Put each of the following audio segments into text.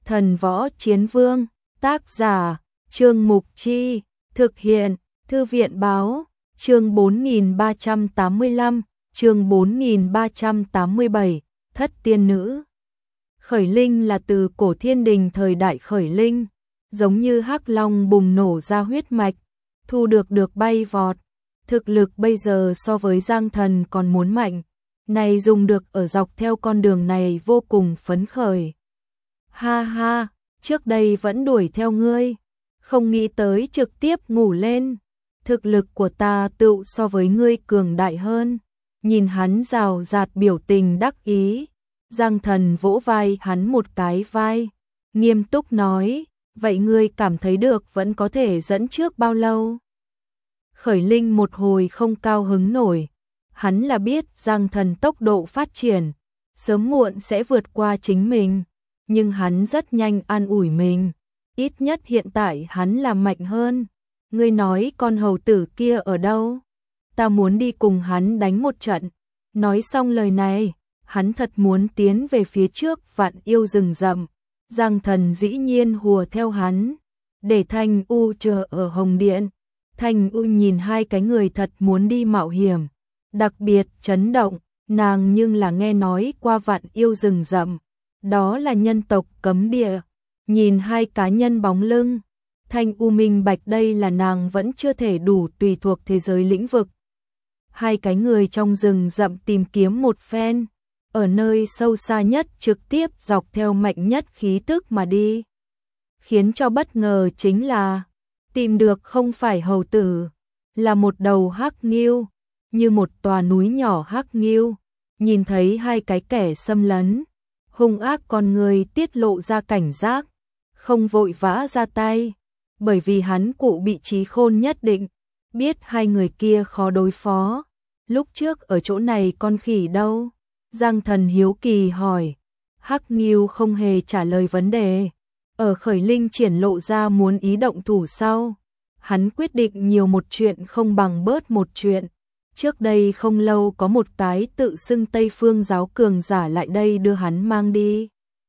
Thần Võ Chiến Vương, tác giả, Trương Mục Chi, thực hiện, Thư viện Báo, chương 4385, chương 4387, Thất Tiên Nữ. Khởi linh là từ cổ thiên đình thời đại khởi linh, giống như hắc long bùng nổ ra huyết mạch, thu được bay vọt. Thực lực bây giờ so với Giang Thần còn muốn mạnh, này dùng được ở dọc theo con đường này vô cùng phấn khởi. Ha ha, trước đây vẫn đuổi theo ngươi, không nghĩ tới trực tiếp ngủ lên. Thực lực của ta tựu so với ngươi cường đại hơn. Nhìn hắn rào rạt biểu tình đắc ý, Giang Thần vỗ vai hắn một cái vai, nghiêm túc nói, vậy ngươi cảm thấy được vẫn có thể dẫn trước bao lâu? Khởi linh một hồi không cao hứng nổi, hắn là biết Giang Thần tốc độ phát triển, sớm muộn sẽ vượt qua chính mình, nhưng hắn rất nhanh an ủi mình, ít nhất hiện tại hắn là mạnh hơn. Ngươi nói con hầu tử kia ở đâu? Ta muốn đi cùng hắn đánh một trận. Nói xong lời này, hắn thật muốn tiến về phía trước vạn yêu rừng rậm. Giang Thần dĩ nhiên hùa theo hắn, để Thanh U chờ ở Hồng Điện. Thanh U nhìn hai cái người thật muốn đi mạo hiểm, đặc biệt chấn động, nàng nhưng là nghe nói qua vạn yêu rừng rậm, đó là nhân tộc cấm địa. Nhìn hai cá nhân bóng lưng, Thanh U minh bạch đây là nàng vẫn chưa thể đủ tùy thuộc thế giới lĩnh vực. Hai cái người trong rừng rậm tìm kiếm một phen, ở nơi sâu xa nhất trực tiếp dọc theo mạnh nhất khí tức mà đi. Khiến cho bất ngờ chính là, tìm được không phải hầu tử, là một đầu hắc nghêu, như một tòa núi nhỏ hắc nghêu. Nhìn thấy hai cái kẻ xâm lấn, hung ác con người tiết lộ ra cảnh giác, không vội vã ra tay, bởi vì hắn cụ bị trí khôn nhất định, biết hai người kia khó đối phó. Lúc trước ở chỗ này con khỉ đâu? Giang Thần hiếu kỳ hỏi. Hắc nghêu không hề trả lời vấn đề. Ở khởi linh triển lộ ra muốn ý động thủ sau, hắn quyết định nhiều một chuyện không bằng bớt một chuyện. Trước đây không lâu có một cái tự xưng Tây Phương giáo cường giả lại đây đưa hắn mang đi.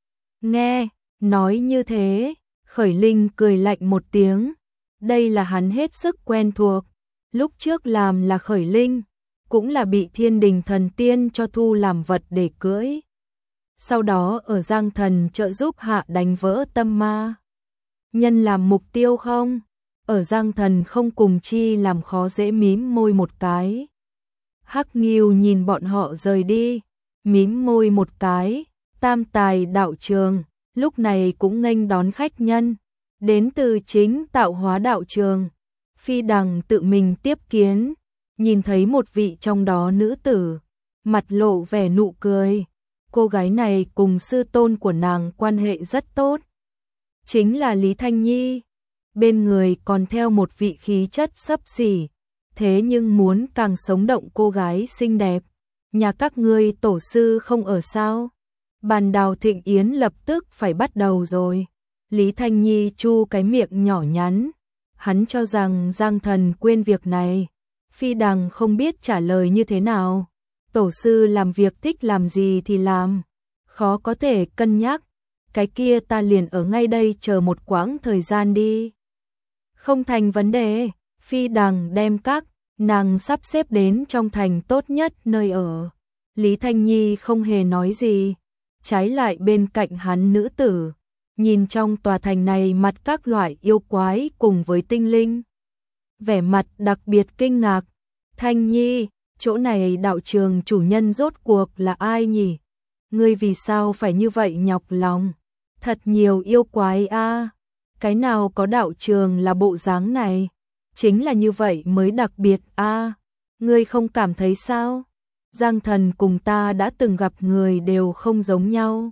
Nghe, nói như thế, khởi linh cười lạnh một tiếng. Đây là hắn hết sức quen thuộc. Lúc trước làm là khởi linh, cũng là bị thiên đình thần tiên cho thu làm vật để cưỡi. Sau đó ở Giang Thần trợ giúp hạ đánh vỡ tâm ma nhân làm mục tiêu không? Ở Giang Thần không cùng chi làm khó dễ mím môi một cái. Hắc nghêu nhìn bọn họ rời đi, mím môi một cái. Tam Tài đạo trường lúc này cũng nghênh đón khách nhân, đến từ chính Tạo Hóa đạo trường. Phi Đằng tự mình tiếp kiến, nhìn thấy một vị trong đó nữ tử, mặt lộ vẻ nụ cười. Cô gái này cùng sư tôn của nàng quan hệ rất tốt, chính là Lý Thanh Nhi. Bên người còn theo một vị khí chất xấp xỉ, thế nhưng muốn càng sống động cô gái xinh đẹp. Nhà các ngươi tổ sư không ở sao? Bàn đào thịnh yến lập tức phải bắt đầu rồi. Lý Thanh Nhi chu cái miệng nhỏ nhắn, hắn cho rằng Giang Thần quên việc này. Phi Đằng không biết trả lời như thế nào. Tổ sư làm việc thích làm gì thì làm, khó có thể cân nhắc. Cái kia ta liền ở ngay đây chờ một quãng thời gian đi. Không thành vấn đề. Phi Đằng đem các nàng sắp xếp đến trong thành tốt nhất nơi ở. Lý Thanh Nhi không hề nói gì, trái lại bên cạnh hắn nữ tử, nhìn trong tòa thành này mặt các loại yêu quái cùng với tinh linh, vẻ mặt đặc biệt kinh ngạc. Thanh Nhi, chỗ này đạo trường chủ nhân rốt cuộc là ai nhỉ? Ngươi vì sao phải như vậy nhọc lòng? Thật nhiều yêu quái a. Cái nào có đạo trường là bộ dáng này? Chính là như vậy mới đặc biệt a. Ngươi không cảm thấy sao? Giang Thần cùng ta đã từng gặp người đều không giống nhau.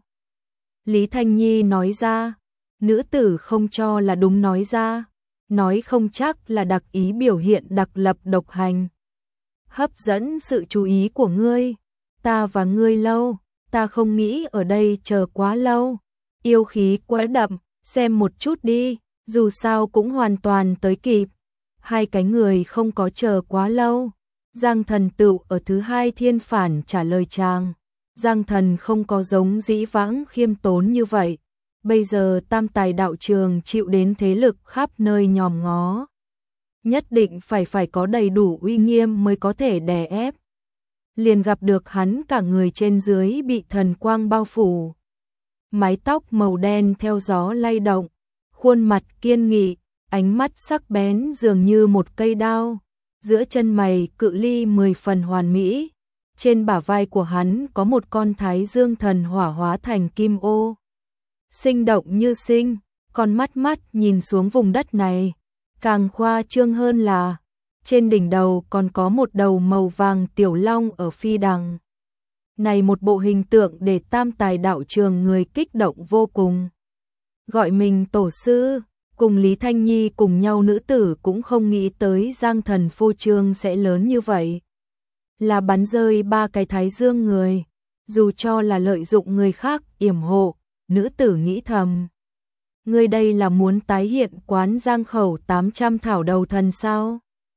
Lý Thanh Nhi nói ra, nữ tử không cho là đúng nói ra, nói không chắc là đặc ý biểu hiện đặc lập độc hành. Hấp dẫn sự chú ý của ngươi, ta và ngươi lâu, ta không nghĩ ở đây chờ quá lâu. Yêu khí quá đậm, xem một chút đi, dù sao cũng hoàn toàn tới kịp. Hai cái người không có chờ quá lâu. Giang Thần tựu ở thứ hai thiên phản trả lời chàng. Giang Thần không có giống dĩ vãng khiêm tốn như vậy, bây giờ Tam Tài đạo trường chịu đến thế lực khắp nơi nhòm ngó. Nhất định phải có đầy đủ uy nghiêm mới có thể đè ép. Liền gặp được hắn cả người trên dưới bị thần quang bao phủ. Mái tóc màu đen theo gió lay động, khuôn mặt kiên nghị, ánh mắt sắc bén dường như một cây đao, giữa chân mày cự ly 10 phần hoàn mỹ. Trên bả vai của hắn có một con thái dương thần hỏa hóa thành kim ô. Sinh động như sinh, con mắt nhìn xuống vùng đất này. Càng khoa trương hơn là, trên đỉnh đầu còn có một đầu màu vàng tiểu long ở phi đằng. Này một bộ hình tượng để Tam Tài đạo trường người kích động vô cùng. Gọi mình tổ sư, cùng Lý Thanh Nhi cùng nhau nữ tử cũng không nghĩ tới Giang Thần phô trương sẽ lớn như vậy. Là bắn rơi 3 cái thái dương người, dù cho là lợi dụng người khác yểm hộ, nữ tử nghĩ thầm. Người đây là muốn tái hiện quán Giang Khẩu 800 thảo đầu thần sao?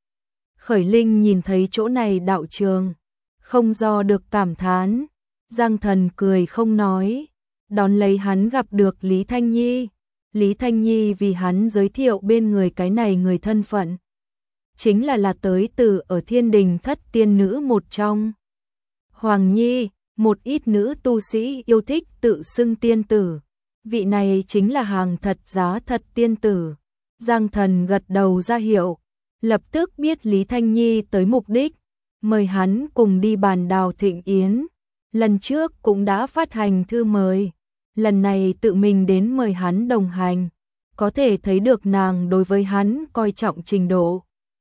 Khởi Linh nhìn thấy chỗ này đạo trường, không do được cảm thán. Giang Thần cười không nói, đón lấy hắn gặp được Lý Thanh Nhi. Lý Thanh Nhi vì hắn giới thiệu bên người cái này người thân phận. Chính là tới từ ở Thiên Đình thất tiên nữ một trong. Hoàng Nhi, một ít nữ tu sĩ yêu thích tự xưng tiên tử. Vị này chính là hàng thật giá thật tiên tử. Giang Thần gật đầu ra hiệu, lập tức biết Lý Thanh Nhi tới mục đích, mời hắn cùng đi bàn đào thịnh yến. Lần trước cũng đã phát hành thư mời, lần này tự mình đến mời hắn đồng hành, có thể thấy được nàng đối với hắn coi trọng trình độ.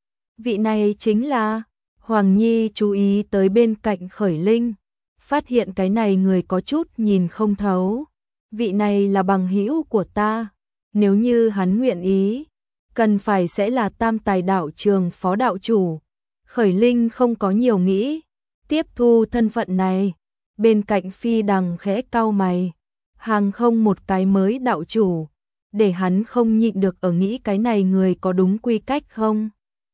Vị này chính là, Hoàng Nhi chú ý tới bên cạnh Khởi Linh, phát hiện cái này người có chút nhìn không thấu. Vị này là bằng hữu của ta, nếu như hắn nguyện ý, cần phải sẽ là Tam Tài đạo trường phó đạo chủ. Khởi Linh không có nhiều nghĩ, tiếp thu thân phận này. Bên cạnh phi đằng khẽ cau mày, hàng không một cái mới đạo chủ, để hắn không nhịn được ở nghĩ cái này người có đúng quy cách không.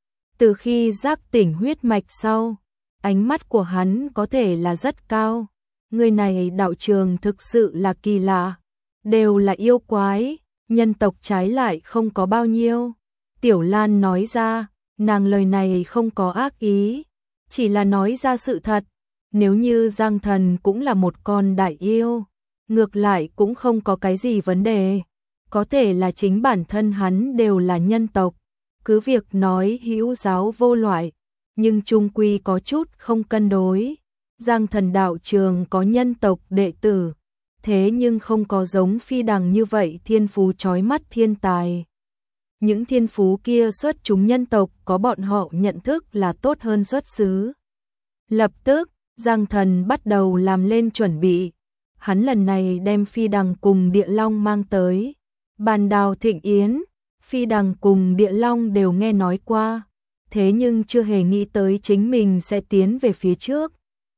Từ khi giác tỉnh huyết mạch sau, ánh mắt của hắn có thể là rất cao. Người này đạo trường thực sự là kỳ lạ, đều là yêu quái, nhân tộc trái lại không có bao nhiêu. Tiểu Lan nói ra, nàng lời này không có ác ý, chỉ là nói ra sự thật. Nếu như Giang Thần cũng là một con đại yêu, ngược lại cũng không có cái gì vấn đề. Có thể là chính bản thân hắn đều là nhân tộc, cứ việc nói hữu giáo vô loại, nhưng chung quy có chút không cân đối. Giang Thần đạo trường có nhân tộc đệ tử, thế nhưng không có giống phi đằng như vậy thiên phú chói mắt thiên tài. Những thiên phú kia xuất chúng nhân tộc có bọn họ nhận thức là tốt hơn xuất xứ. Lập tức, Giang Thần bắt đầu làm lên chuẩn bị. Hắn lần này đem phi đằng cùng địa long mang tới. Bàn đào thịnh yến, phi đằng cùng địa long đều nghe nói qua, thế nhưng chưa hề nghĩ tới chính mình sẽ tiến về phía trước.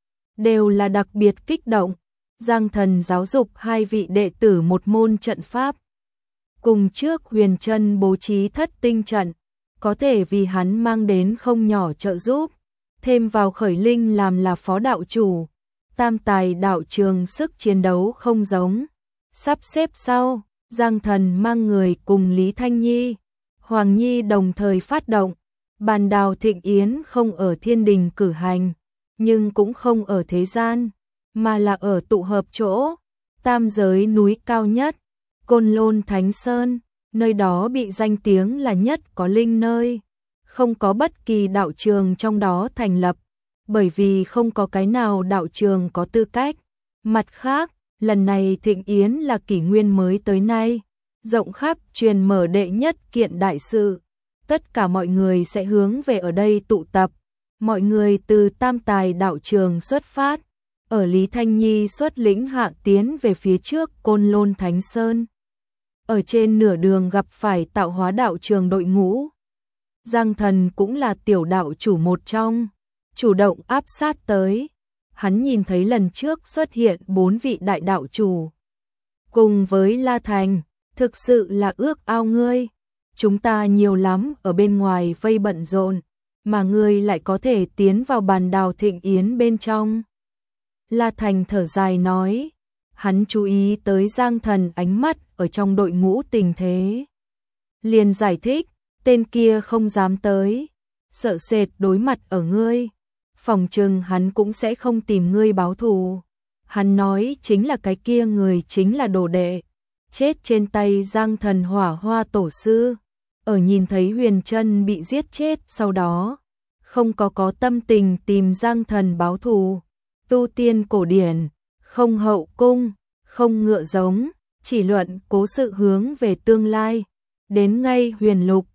Đều là đặc biệt kích động. Giang Thần giáo dục 2 vị đệ tử một môn trận pháp. Cùng trước Huyền Trân bố trí thất tinh trận, có thể vì hắn mang đến không nhỏ trợ giúp. Thêm vào Khởi Linh làm là phó đạo chủ, Tam Tài đạo trường sức chiến đấu không giống. Sắp xếp sau, Giang Thần mang người cùng Lý Thanh Nhi, Hoàng Nhi đồng thời phát động. Bàn đào thịnh yến không ở thiên đình cử hành, nhưng cũng không ở thế gian, mà là ở tụ hợp chỗ, tam giới núi cao nhất, Côn Lôn Thánh Sơn, nơi đó bị danh tiếng là nhất có linh nơi. Không có bất kỳ đạo trường trong đó thành lập, bởi vì không có cái nào đạo trường có tư cách. Mặt khác, lần này thịnh yến là kỷ nguyên mới tới nay, rộng khắp truyền mở đệ nhất kiện đại sự. Tất cả mọi người sẽ hướng về ở đây tụ tập. Mọi người từ Tam Tài đạo trường xuất phát, ở Lý Thanh Nhi xuất lĩnh hạ tiến về phía trước Côn Lôn Thánh Sơn. Ở trên nửa đường gặp phải tạo hóa đạo trường đội ngũ. Giang Thần cũng là tiểu đạo chủ một trong, chủ động áp sát tới. Hắn nhìn thấy lần trước xuất hiện 4 vị đại đạo chủ. Cùng với La Thành, thực sự là ước ao ngươi. Chúng ta nhiều lắm ở bên ngoài vây bận rộn, mà ngươi lại có thể tiến vào bàn đào thịnh yến bên trong. La Thành thở dài nói, hắn chú ý tới Giang Thần ánh mắt ở trong đội ngũ tình thế. Liền giải thích, tên kia không dám tới, sợ sệt đối mặt ở ngươi, phòng trừng hắn cũng sẽ không tìm ngươi báo thù. Hắn nói chính là cái kia người chính là đồ đệ, chết trên tay Giang Thần Hỏa Hoa tổ sư, ở nhìn thấy Huyền Trân bị giết chết sau đó, không có tâm tình tìm Giang Thần báo thù. Tu tiên cổ điển, không hậu cung, không ngựa giống, chỉ luận cố sự hướng về tương lai. Đến ngay Huyền Lục,